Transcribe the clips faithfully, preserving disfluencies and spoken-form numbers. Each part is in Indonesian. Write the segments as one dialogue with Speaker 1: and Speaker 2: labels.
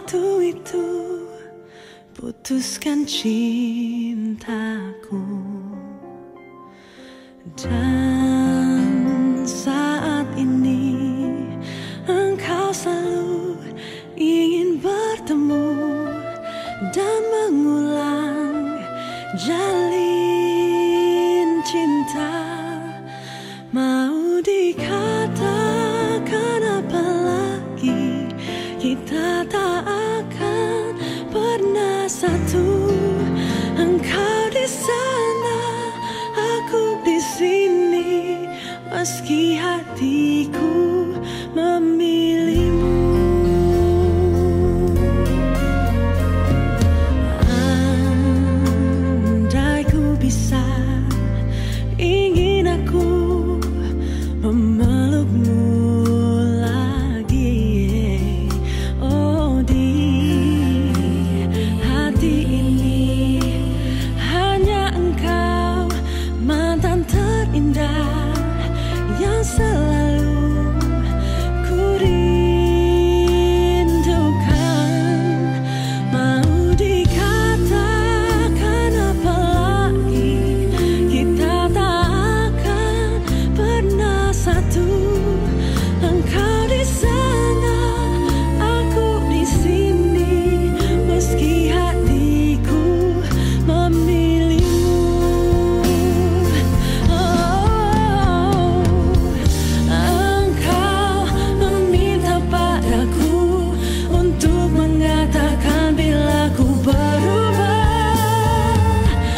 Speaker 1: waktu itu putuskan cintaku, dan saat ini engkau selalu ingin bertemu dan mengulang jalin cinta. Mau dikatakan apa lagi, kita tak akan pernah satu. Engkau di sana, aku di sini, meski hatiku memilihmu. Andai ku bisa, ingin aku memelukmu lagi. Oh, di hati ini hanya engkau, mantan terindah yang selalu ku rindukan. Mau dikatakan apa lagi, kita tak akan pernah satu. Engkau di sana, aku di sini, meski hatiku memilihmu. Oh, engkau meminta padaku untuk mengatakan bila ku berubah.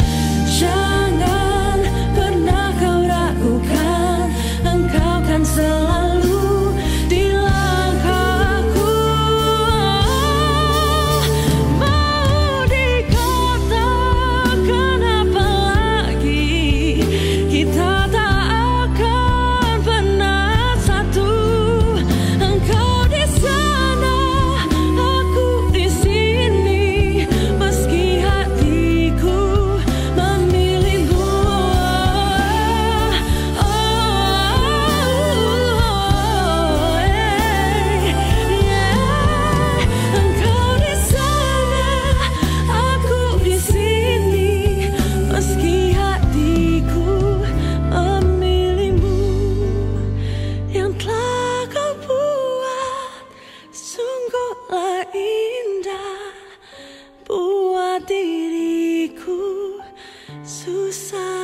Speaker 1: Jangan pernah kau ragukan, engkau kan selalu di langkahku. Mau dikatakan apa lagi, kita tak akan pernah satu. Engkau di sana, aku di sini, meski hatiku memilihmu. Oh, yeah. Engkau di sana, aku di sini, meski hatiku memilihmu. Yang telah kau buat sungguhlah indah, buat diriku susah.